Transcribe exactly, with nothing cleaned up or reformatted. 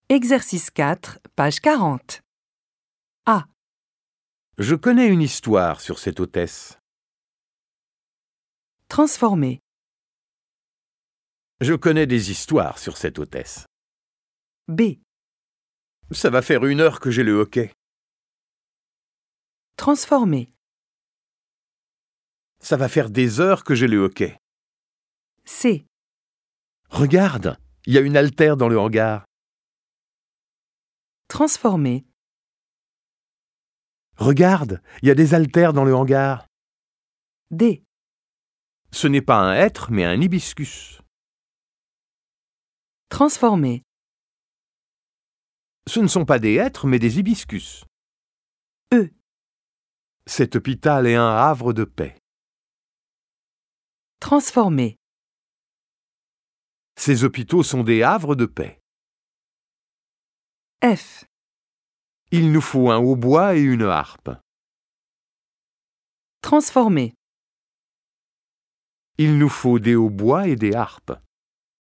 Exercice quatre, page quarante. A. Je connais une histoire sur cette hôtesse. Transformer. Je connais des histoires sur cette hôtesse. B. Ça va faire une heure que j'ai le hoquet. Transformer. Ça va faire des heures que j'ai le hoquet. C. Regarde, il y a une haltère dans le hangar. Transformer. Regarde, il y a des haltères dans le hangar. D. Ce n'est pas un hêtre, mais un hibiscus. Transformer. Ce ne sont pas des hêtres, mais des hibiscus. E. Cet hôpital est un havre de paix. Transformer. Ces hôpitaux sont des havres de paix. F. Il nous faut un hautbois et une harpe. Transformer. Il nous faut des hautbois et des harpes.